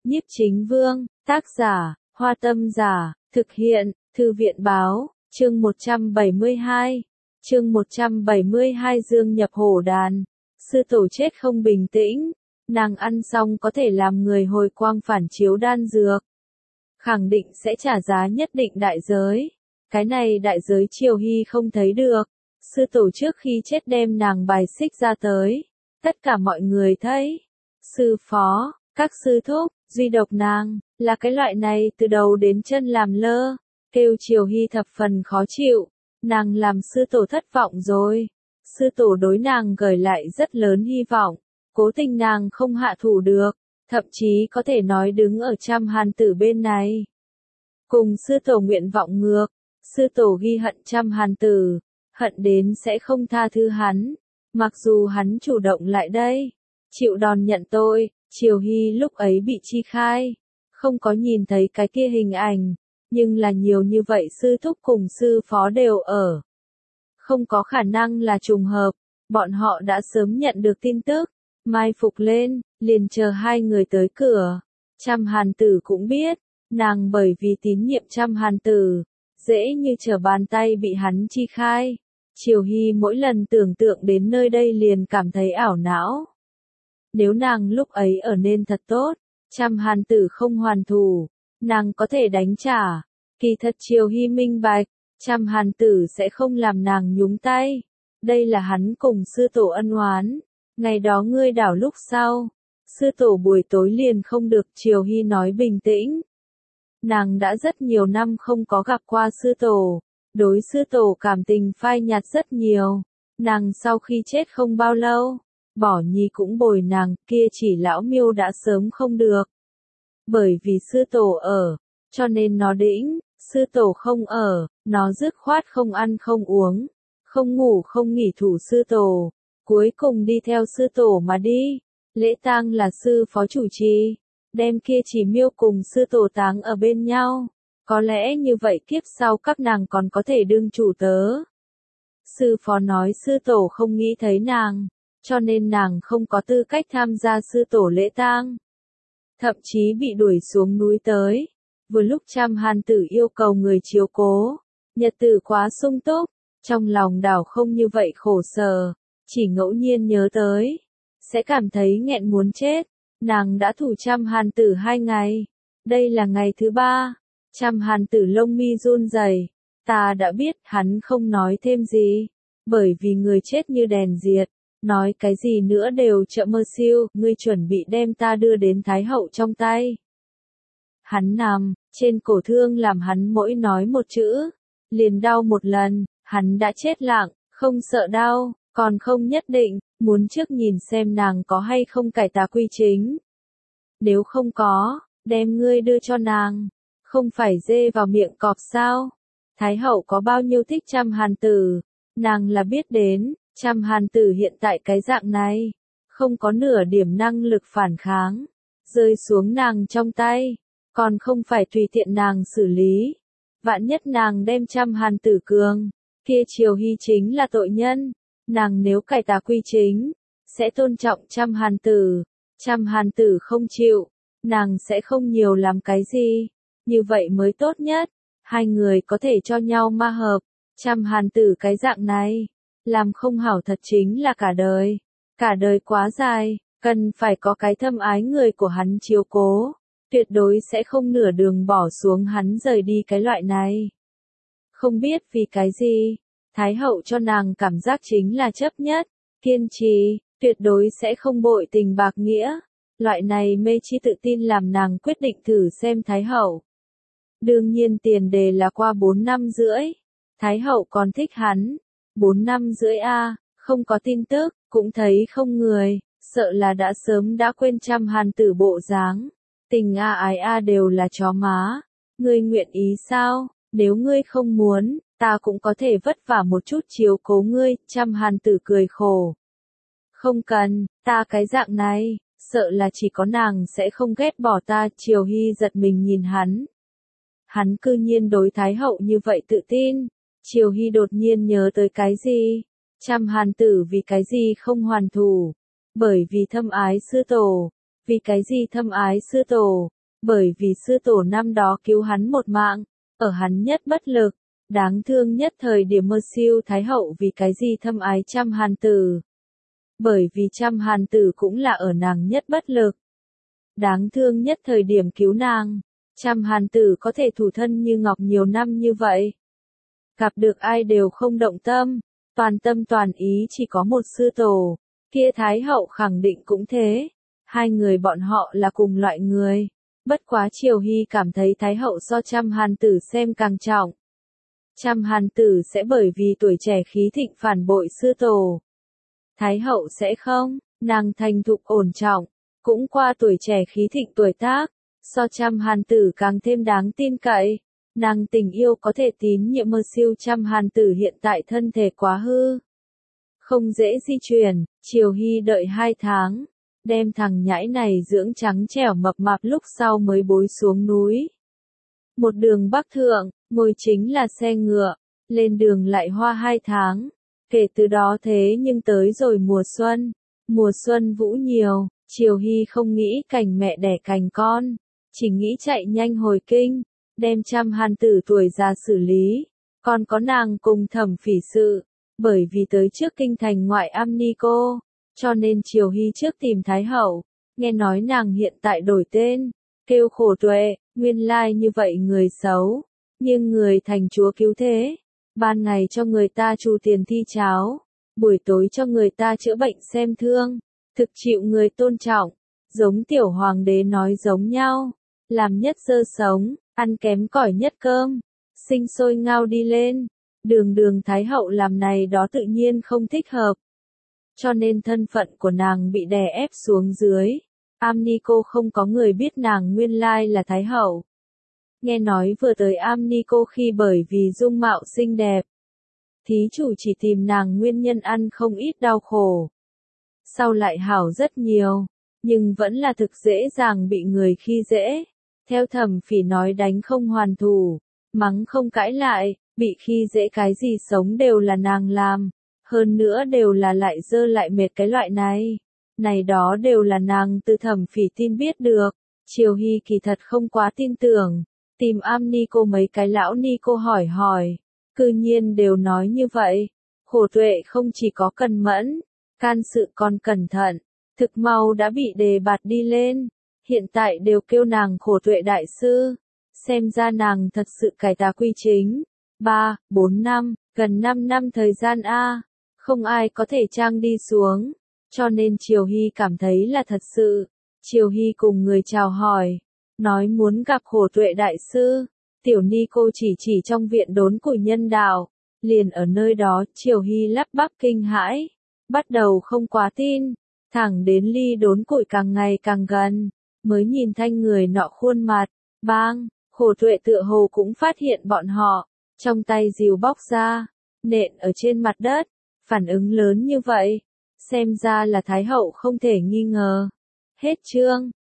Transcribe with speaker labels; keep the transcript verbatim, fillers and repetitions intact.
Speaker 1: Nhiếp Chính Vương, tác giả, Hoa Tâm Giả, thực hiện, Thư viện Báo, chương một trăm bảy mươi hai. Chương một trăm bảy mươi hai Dương nhập hổ đàn. Sư tổ chết không bình tĩnh, nàng ăn xong có thể làm người hồi quang phản chiếu đan dược. Khẳng định sẽ trả giá nhất định đại giới. Cái này đại giới Triều Hy không thấy được. Sư tổ trước khi chết đem nàng bài xích ra tới. Tất cả mọi người thấy. Sư phó, các sư thúc, duy độc nàng, là cái loại này từ đầu đến chân làm lơ. Kêu Triều Hy thập phần khó chịu. Nàng làm sư tổ thất vọng rồi. Sư tổ đối nàng gửi lại rất lớn hy vọng. Cố tình nàng không hạ thủ được. Thậm chí có thể nói đứng ở trăm hàn tử bên này. Cùng sư tổ nguyện vọng ngược. Sư tổ ghi hận trăm hàn tử. Hận đến sẽ không tha thứ hắn. Mặc dù hắn chủ động lại đây. Chịu đòn nhận tội. Triều Hy lúc ấy bị chi khai. Không có nhìn thấy cái kia hình ảnh. Nhưng là nhiều như vậy sư thúc cùng sư phó đều ở. Không có khả năng là trùng hợp. Bọn họ đã sớm nhận được tin tức. Mai phục lên, liền chờ hai người tới cửa. Trăm hàn tử cũng biết. Nàng bởi vì tín nhiệm trăm hàn tử. Dễ như trở bàn tay bị hắn chi khai. Triều Hy mỗi lần tưởng tượng đến nơi đây liền cảm thấy ảo não. Nếu nàng lúc ấy ở nên thật tốt. Trăm hàn tử không hoàn thủ. Nàng có thể đánh trả. Kỳ thật Triều Hy minh bạch. Trăm hàn tử sẽ không làm nàng nhúng tay. Đây là hắn cùng sư tổ ân oán. Ngày đó ngươi đảo lúc sau. Sư tổ buổi tối liền không được. Triều Hy nói bình tĩnh. Nàng đã rất nhiều năm không có gặp qua sư tổ. Đối sư tổ cảm tình phai nhạt rất nhiều. Nàng sau khi chết không bao lâu. Bỏ nhi cũng bồi nàng. Kia chỉ lão miêu đã sớm không được. Bởi vì sư tổ ở. Cho nên nó đĩnh. Sư tổ không ở. Nó dứt khoát không ăn không uống. Không ngủ không nghỉ thủ sư tổ. Cuối cùng đi theo sư tổ mà đi. Lễ tang là sư phó chủ trì. Đem kia chỉ miêu cùng sư tổ táng ở bên nhau. Có lẽ như vậy kiếp sau các nàng còn có thể đương chủ tớ. Sư phó nói sư tổ không nghĩ thấy nàng. Cho nên nàng không có tư cách tham gia sư tổ lễ tang. Thậm chí bị đuổi xuống núi tới. Vừa lúc trăm hàn tử yêu cầu người chiếu cố. Nhật tử quá sung túc. Trong lòng đảo không như vậy khổ sở. Chỉ ngẫu nhiên nhớ tới. Sẽ cảm thấy nghẹn muốn chết. Nàng đã thủ trăm hàn tử hai ngày. Đây là ngày thứ ba. Trăm hàn tử lông mi run rẩy. Ta đã biết hắn không nói thêm gì. Bởi vì người chết như đèn diệt. Nói cái gì nữa đều chợ mơ siêu. Ngươi chuẩn bị đem ta đưa đến Thái hậu trong tay. Hắn nằm. Trên cổ thương làm hắn mỗi nói một chữ. Liền đau một lần. Hắn đã chết lặng. Không sợ đau. Còn không nhất định. Muốn trước nhìn xem nàng có hay không cải tà quy chính. Nếu không có. Đem ngươi đưa cho nàng. Không phải dê vào miệng cọp sao? Thái hậu có bao nhiêu thích trăm hàn tử? Nàng là biết đến. Trăm hàn tử hiện tại cái dạng này. Không có nửa điểm năng lực phản kháng. Rơi xuống nàng trong tay. Còn không phải tùy tiện nàng xử lý. Vạn nhất nàng đem trăm hàn tử cường. Kia Triều Hy chính là tội nhân. Nàng nếu cải tà quy chính. Sẽ tôn trọng trăm hàn tử. Trăm hàn tử không chịu. Nàng sẽ không nhiều làm cái gì. Như vậy mới tốt nhất. Hai người có thể cho nhau ma hợp. Trăm hàn tử cái dạng này. Làm không hảo thật chính là cả đời. Cả đời quá dài. Cần phải có cái thâm ái người của hắn chiếu cố. Tuyệt đối sẽ không nửa đường bỏ xuống hắn rời đi cái loại này. Không biết vì cái gì. Thái hậu cho nàng cảm giác chính là chấp nhất. Kiên trì. Tuyệt đối sẽ không bội tình bạc nghĩa. Loại này mê chi tự tin làm nàng quyết định thử xem Thái hậu. Đương nhiên tiền đề là qua bốn năm rưỡi. Thái hậu còn thích hắn. bốn năm rưỡi a, không có tin tức, cũng thấy không người, sợ là đã sớm đã quên trăm hàn tử bộ dáng. Tình a ái a đều là chó má. Ngươi nguyện ý sao? Nếu ngươi không muốn, ta cũng có thể vất vả một chút chiếu cố ngươi. Trăm hàn tử cười khổ. Không cần, ta cái dạng này. Sợ là chỉ có nàng sẽ không ghét bỏ ta. Triều Hy giật mình nhìn hắn. Hắn cư nhiên đối Thái hậu như vậy tự tin. Triều Hy đột nhiên nhớ tới cái gì? Trăm hàn tử vì cái gì không hoàn thủ? Bởi vì thâm ái sư tổ. Vì cái gì thâm ái sư tổ? bởi vì sư tổ năm đó cứu hắn một mạng, ở hắn nhất bất lực, đáng thương nhất thời điểm Mơ Siêu Thái hậu vì cái gì thâm ái Trăm Hàn Tử. Bởi vì Trăm Hàn Tử cũng là ở nàng nhất bất lực. Đáng thương nhất thời điểm cứu nàng, Trăm Hàn Tử có thể thủ thân như ngọc nhiều năm như vậy. Gặp được ai đều không động tâm, toàn tâm toàn ý chỉ có một sư tổ, kia Thái hậu khẳng định cũng thế. Hai người bọn họ là cùng loại người. Bất quá Triều Hy cảm thấy Thái hậu so Trăm Hàn Tử xem càng trọng. Trăm Hàn Tử sẽ bởi vì tuổi trẻ khí thịnh phản bội sư tổ. Thái hậu sẽ không, nàng thành thục ổn trọng, cũng qua tuổi trẻ khí thịnh tuổi tác, so Trăm Hàn Tử càng thêm đáng tin cậy. Nàng tình yêu có thể tín nhiệm Mơ Siêu. Trăm Hàn Tử hiện tại thân thể quá hư, không dễ di chuyển. Triều Hy đợi hai tháng, đem thằng nhãi này dưỡng trắng trẻo mập mạp lúc sau mới bối xuống núi. Một đường bắc thượng, ngồi chính là xe ngựa, lên đường lại hoa hai tháng. Kể từ đó thế nhưng tới rồi mùa xuân, mùa xuân vũ nhiều, Triều Hy không nghĩ cành mẹ đẻ cành con, chỉ nghĩ chạy nhanh hồi kinh, đem Trăm Hàn Tử tuổi già xử lý, còn có nàng cùng Thẩm Phỉ sự, bởi vì tới trước kinh thành ngoại am ni cô, cho nên Triều Hy trước tìm Thái hậu, nghe nói nàng hiện tại đổi tên, kêu Khổ Tuệ, nguyên lai như vậy người xấu, nhưng người thành chúa cứu thế, ban ngày cho người ta chu tiền thi cháo, buổi tối cho người ta chữa bệnh xem thương, thực chịu người tôn trọng, giống tiểu hoàng đế nói giống nhau, làm nhất dơ sống, ăn kém cỏi nhất cơm, sinh sôi ngao đi lên, đường đường Thái hậu làm này đó tự nhiên không thích hợp. Cho nên thân phận của nàng bị đè ép xuống dưới, am ni cô không có người biết nàng nguyên lai là Thái hậu. Nghe nói vừa tới am ni cô khi bởi vì dung mạo xinh đẹp, thí chủ chỉ tìm nàng nguyên nhân ăn không ít đau khổ. Sau lại hảo rất nhiều, nhưng vẫn là thực dễ dàng bị người khi dễ. Theo Thẩm Phỉ nói đánh không hoàn thủ, mắng không cãi lại, bị khi dễ cái gì sống đều là nàng làm, hơn nữa đều là lại dơ lại mệt cái loại này. Này đó đều là nàng từ Thẩm Phỉ tin biết được. Triều Hy kỳ thật không quá tin tưởng, tìm am ni cô mấy cái lão ni cô hỏi hỏi, cư nhiên đều nói như vậy. Khổ Tuệ không chỉ có cần mẫn, can sự còn cẩn thận, thực mau đã bị đề bạt đi lên, hiện tại đều kêu nàng Khổ Tuệ đại sư, xem ra nàng thật sự cải tà quy chính. Ba, bốn năm, gần năm năm thời gian a, không ai có thể trang đi xuống, cho nên Triều Hy cảm thấy là thật sự. Triều Hy cùng người chào hỏi, nói muốn gặp Khổ Tuệ đại sư, tiểu ni cô chỉ chỉ trong viện đốn củi nhân đạo, liền ở nơi đó. Triều Hy lắp bắp kinh hãi, bắt đầu không quá tin, thẳng đến ly đốn củi càng ngày càng gần, mới nhìn thanh người nọ khuôn mặt. Bang, Khổ Tuệ tựa hồ cũng phát hiện bọn họ, trong tay rìu bóc ra, nện ở trên mặt đất, phản ứng lớn như vậy, xem ra là Thái hậu không thể nghi ngờ. Hết chương.